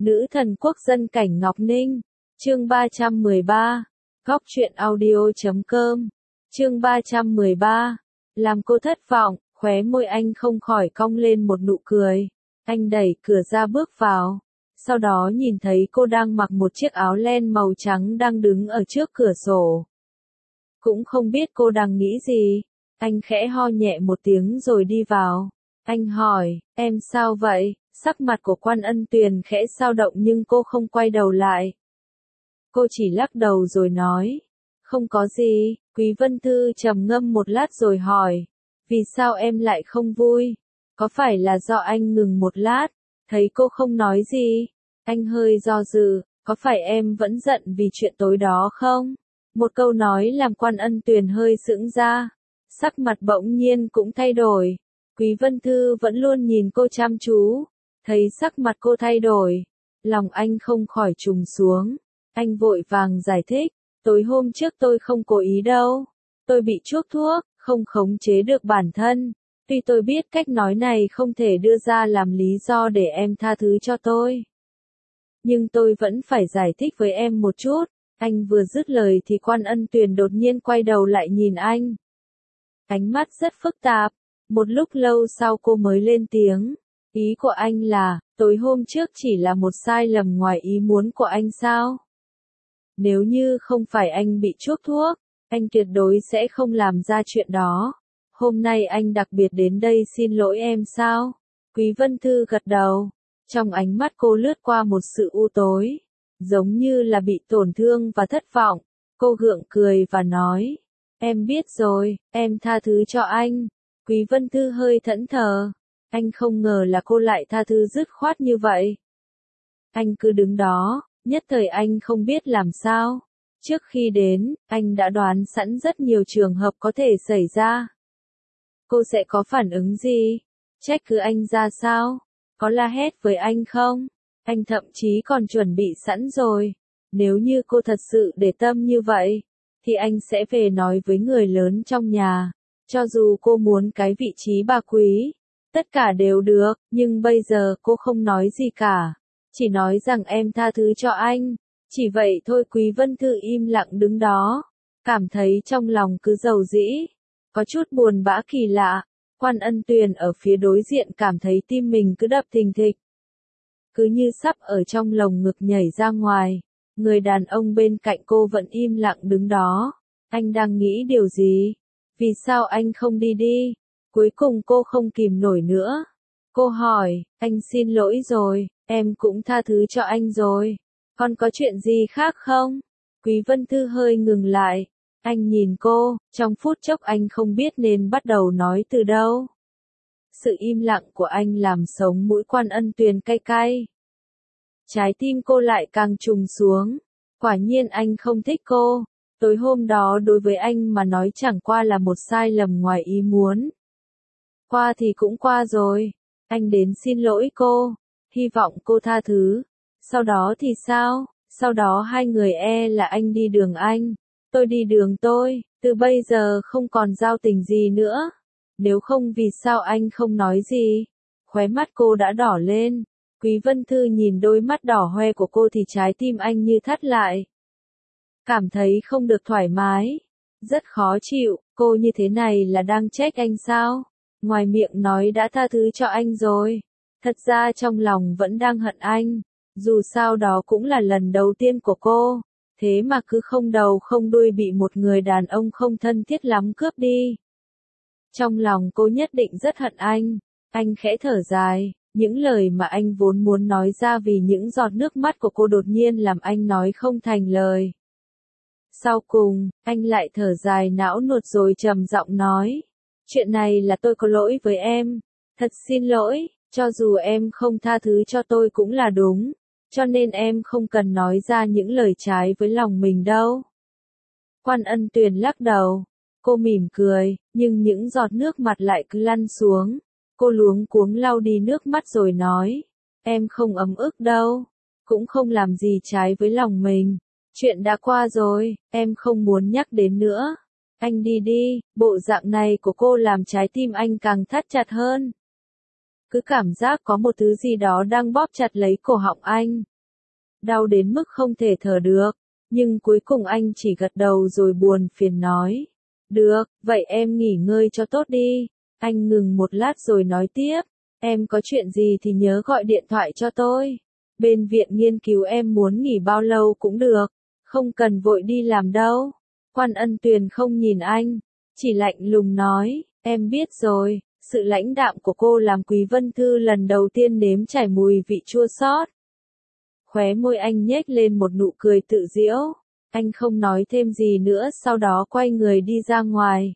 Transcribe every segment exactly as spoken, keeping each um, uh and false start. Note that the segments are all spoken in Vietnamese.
Nữ thần quốc dân cảnh Ngọc Ninh. Chương ba trăm mười ba. Góc truyện audio chấm com. Chương ba trăm mười ba. Làm cô thất vọng, khóe môi anh không khỏi cong lên một nụ cười. Anh đẩy cửa ra bước vào. Sau đó nhìn thấy cô đang mặc một chiếc áo len màu trắng đang đứng ở trước cửa sổ. Cũng không biết cô đang nghĩ gì. Anh khẽ ho nhẹ một tiếng rồi đi vào. Anh hỏi, em sao vậy? Sắc mặt của Quan Ân Tuyền khẽ dao động nhưng cô không quay đầu lại. Cô chỉ lắc đầu rồi nói, không có gì. Quý Vân Thư trầm ngâm một lát rồi hỏi, vì sao em lại không vui? Có phải là do anh ngừng một lát? Thấy cô không nói gì, anh hơi do dự, có phải em vẫn giận vì chuyện tối đó không? Một câu nói làm Quan Ân Tuyền hơi sững ra, sắc mặt bỗng nhiên cũng thay đổi. Quý Vân Thư vẫn luôn nhìn cô chăm chú, thấy sắc mặt cô thay đổi, lòng anh không khỏi trùng xuống. Anh vội vàng giải thích, tối hôm trước tôi không cố ý đâu, tôi bị chuốc thuốc, không khống chế được bản thân. Tuy tôi biết cách nói này không thể đưa ra làm lý do để em tha thứ cho tôi, nhưng tôi vẫn phải giải thích với em một chút. Anh vừa dứt lời thì Quan Ân Tuyền đột nhiên quay đầu lại nhìn anh. Ánh mắt rất phức tạp, một lúc lâu sau cô mới lên tiếng. Ý của anh là, tối hôm trước chỉ là một sai lầm ngoài ý muốn của anh sao? Nếu như không phải anh bị chuốc thuốc, anh tuyệt đối sẽ không làm ra chuyện đó. Hôm nay anh đặc biệt đến đây xin lỗi em sao? Quý Vân Thư gật đầu. Trong ánh mắt cô lướt qua một sự u tối, giống như là bị tổn thương và thất vọng. Cô gượng cười và nói, em biết rồi, em tha thứ cho anh. Quý Vân Thư hơi thẫn thờ. Anh không ngờ là cô lại tha thứ dứt khoát như vậy. Anh cứ đứng đó, nhất thời anh không biết làm sao. Trước khi đến, anh đã đoán sẵn rất nhiều trường hợp có thể xảy ra. Cô sẽ có phản ứng gì? Trách cứ anh ra sao? Có la hét với anh không? Anh thậm chí còn chuẩn bị sẵn rồi. Nếu như cô thật sự để tâm như vậy, thì anh sẽ về nói với người lớn trong nhà. Cho dù cô muốn cái vị trí bà quý, tất cả đều được, nhưng bây giờ cô không nói gì cả. Chỉ nói rằng em tha thứ cho anh. Chỉ vậy thôi. Quý Vân Thư im lặng đứng đó, cảm thấy trong lòng cứ dầu dĩ, có chút buồn bã kỳ lạ. Quan Ân Tuyền ở phía đối diện cảm thấy tim mình cứ đập thình thịch, cứ như sắp ở trong lồng ngực nhảy ra ngoài. Người đàn ông bên cạnh cô vẫn im lặng đứng đó. Anh đang nghĩ điều gì? Vì sao anh không đi đi? Cuối cùng cô không kìm nổi nữa. Cô hỏi, anh xin lỗi rồi, em cũng tha thứ cho anh rồi. Còn có chuyện gì khác không? Quý Vân Thư hơi ngừng lại. Anh nhìn cô, trong phút chốc anh không biết nên bắt đầu nói từ đâu. Sự im lặng của anh làm sống mũi Quan Ân Tuyền cay cay. Trái tim cô lại càng trùng xuống. Quả nhiên anh không thích cô. Tối hôm đó đối với anh mà nói chẳng qua là một sai lầm ngoài ý muốn. Qua thì cũng qua rồi. Anh đến xin lỗi cô, hy vọng cô tha thứ. Sau đó thì sao? Sau đó hai người e là anh đi đường anh, tôi đi đường tôi, từ bây giờ không còn giao tình gì nữa. Nếu không vì sao anh không nói gì? Khóe mắt cô đã đỏ lên. Quý Vân Thư nhìn đôi mắt đỏ hoe của cô thì trái tim anh như thắt lại. Cảm thấy không được thoải mái, rất khó chịu. Cô như thế này là đang trách anh sao? Ngoài miệng nói đã tha thứ cho anh rồi, thật ra trong lòng vẫn đang hận anh. Dù sao đó cũng là lần đầu tiên của cô, thế mà cứ không đầu không đuôi bị một người đàn ông không thân thiết lắm cướp đi. Trong lòng cô nhất định rất hận anh. Anh khẽ thở dài, những lời mà anh vốn muốn nói ra vì những giọt nước mắt của cô đột nhiên làm anh nói không thành lời. Sau cùng, anh lại thở dài não nuột rồi trầm giọng nói, chuyện này là tôi có lỗi với em, thật xin lỗi, cho dù em không tha thứ cho tôi cũng là đúng, cho nên em không cần nói ra những lời trái với lòng mình đâu. Quan Ân Tuyền lắc đầu, cô mỉm cười, nhưng những giọt nước mặt lại cứ lăn xuống. Cô luống cuống lau đi nước mắt rồi nói, em không ấm ức đâu, cũng không làm gì trái với lòng mình. Chuyện đã qua rồi, em không muốn nhắc đến nữa. Anh đi đi. Bộ dạng này của cô làm trái tim anh càng thắt chặt hơn. Cứ cảm giác có một thứ gì đó đang bóp chặt lấy cổ họng anh. đau đến mức không thể thở được, nhưng cuối cùng anh chỉ gật đầu rồi buồn phiền nói. Được, vậy em nghỉ ngơi cho tốt đi. Anh ngừng một lát rồi nói tiếp, em có chuyện gì thì nhớ gọi điện thoại cho tôi. Bên viện nghiên cứu em muốn nghỉ bao lâu cũng được, không cần vội đi làm đâu. Quan Ân Tuyền không nhìn anh, chỉ lạnh lùng nói, em biết rồi. Sự lãnh đạm của cô làm Quý Vân Thư lần đầu tiên nếm trải mùi vị chua xót. Khóe môi anh nhếch lên một nụ cười tự giễu. Anh không nói thêm gì nữa, sau đó quay người đi ra ngoài.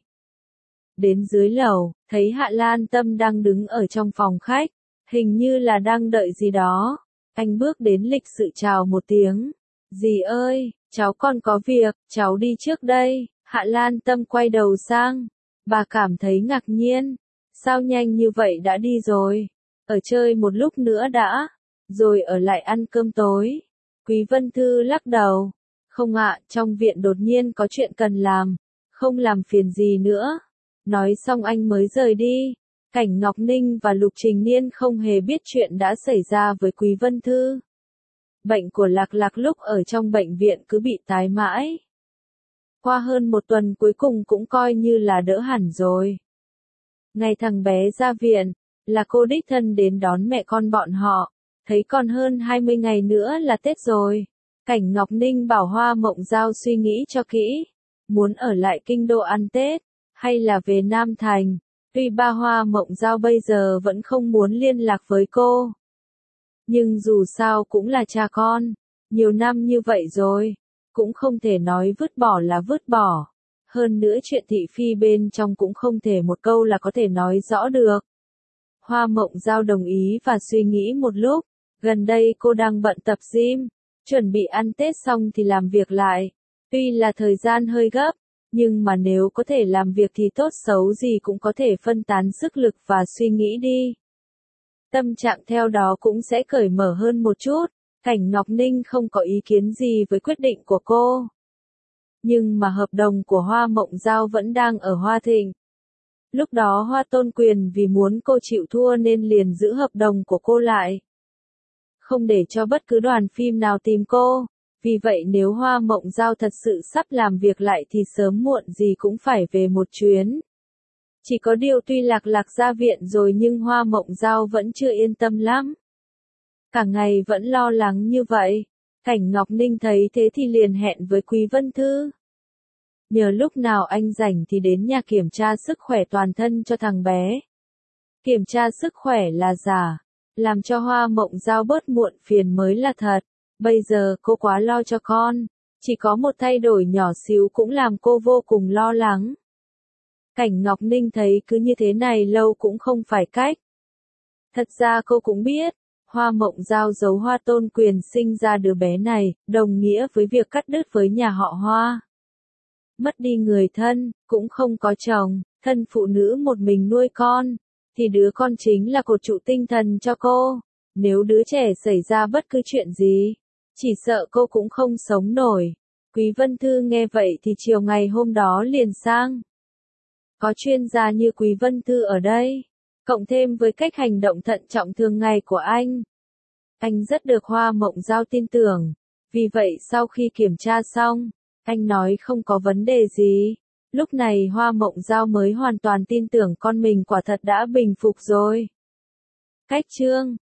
Đến dưới lầu, thấy Hạ Lan Tâm đang đứng ở trong phòng khách, hình như là đang đợi gì đó. Anh bước đến lịch sự chào một tiếng. Dì ơi, cháu còn có việc, cháu đi trước đây. Hạ Lan Tâm quay đầu sang. Bà cảm thấy ngạc nhiên. Sao nhanh như vậy đã đi rồi? Ở chơi một lúc nữa đã, rồi ở lại ăn cơm tối. Quý Vân Thư lắc đầu. Không ạ, trong viện đột nhiên có chuyện cần làm. Không làm phiền gì nữa. Nói xong anh mới rời đi. Cảnh Ngọc Ninh và Lục Trình Niên không hề biết chuyện đã xảy ra với Quý Vân Thư. Bệnh của Lạc Lạc lúc ở trong bệnh viện cứ bị tái mãi. Qua hơn một tuần cuối cùng cũng coi như là đỡ hẳn rồi. Ngày thằng bé ra viện, là cô đích thân đến đón mẹ con bọn họ. Thấy còn hơn hai mươi ngày nữa là Tết rồi. Cảnh Ngọc Ninh bảo Hoa Mộng Giao suy nghĩ cho kỹ. Muốn ở lại kinh đô ăn Tết, hay là về Nam Thành. Tuy ba Hoa Mộng Giao bây giờ vẫn không muốn liên lạc với cô. Nhưng dù sao cũng là cha con. Nhiều năm như vậy rồi. Cũng không thể nói vứt bỏ là vứt bỏ. Hơn nữa chuyện thị phi bên trong cũng không thể một câu là có thể nói rõ được. Hoa Mộng Giao đồng ý và suy nghĩ một lúc. Gần đây cô đang bận tập gym. Chuẩn bị ăn Tết xong thì làm việc lại. Tuy là thời gian hơi gấp, nhưng mà nếu có thể làm việc thì tốt xấu gì cũng có thể phân tán sức lực và suy nghĩ đi. Tâm trạng theo đó cũng sẽ cởi mở hơn một chút. Cảnh Ngọc Ninh không có ý kiến gì với quyết định của cô. Nhưng mà hợp đồng của Hoa Mộng Giao vẫn đang ở Hoa Thịnh. Lúc đó Hoa Tôn Quyền vì muốn cô chịu thua nên liền giữ hợp đồng của cô lại. Không để cho bất cứ đoàn phim nào tìm cô. Vì vậy nếu Hoa Mộng Giao thật sự sắp làm việc lại thì sớm muộn gì cũng phải về một chuyến. Chỉ có điều tuy Lạc Lạc ra viện rồi nhưng Hoa Mộng Giao vẫn chưa yên tâm lắm. Cả ngày vẫn lo lắng như vậy. Cảnh Ngọc Ninh thấy thế thì liền hẹn với Quý Vân Thư. Nhờ lúc nào anh rảnh thì đến nhà kiểm tra sức khỏe toàn thân cho thằng bé. Kiểm tra sức khỏe là giả. Làm cho Hoa Mộng Giao bớt muộn phiền mới là thật. Bây giờ cô quá lo cho con. Chỉ có một thay đổi nhỏ xíu cũng làm cô vô cùng lo lắng. Cảnh Ngọc Ninh thấy cứ như thế này lâu cũng không phải cách. Thật ra cô cũng biết. Hoa Mộng Giao giấu Hoa Tôn Quyền sinh ra đứa bé này, đồng nghĩa với việc cắt đứt với nhà họ Hoa. Mất đi người thân, cũng không có chồng, thân phụ nữ một mình nuôi con, thì đứa con chính là cột trụ tinh thần cho cô. Nếu đứa trẻ xảy ra bất cứ chuyện gì, chỉ sợ cô cũng không sống nổi. Quý Vân Thư nghe vậy thì chiều ngày hôm đó liền sang. Có chuyên gia như Quý Vân Thư ở đây, cộng thêm với cách hành động thận trọng thường ngày của anh. Anh rất được Hoa Mộng Giao tin tưởng. Vì vậy sau khi kiểm tra xong, anh nói không có vấn đề gì. Lúc này Hoa Mộng Giao mới hoàn toàn tin tưởng con mình quả thật đã bình phục rồi. Cách chương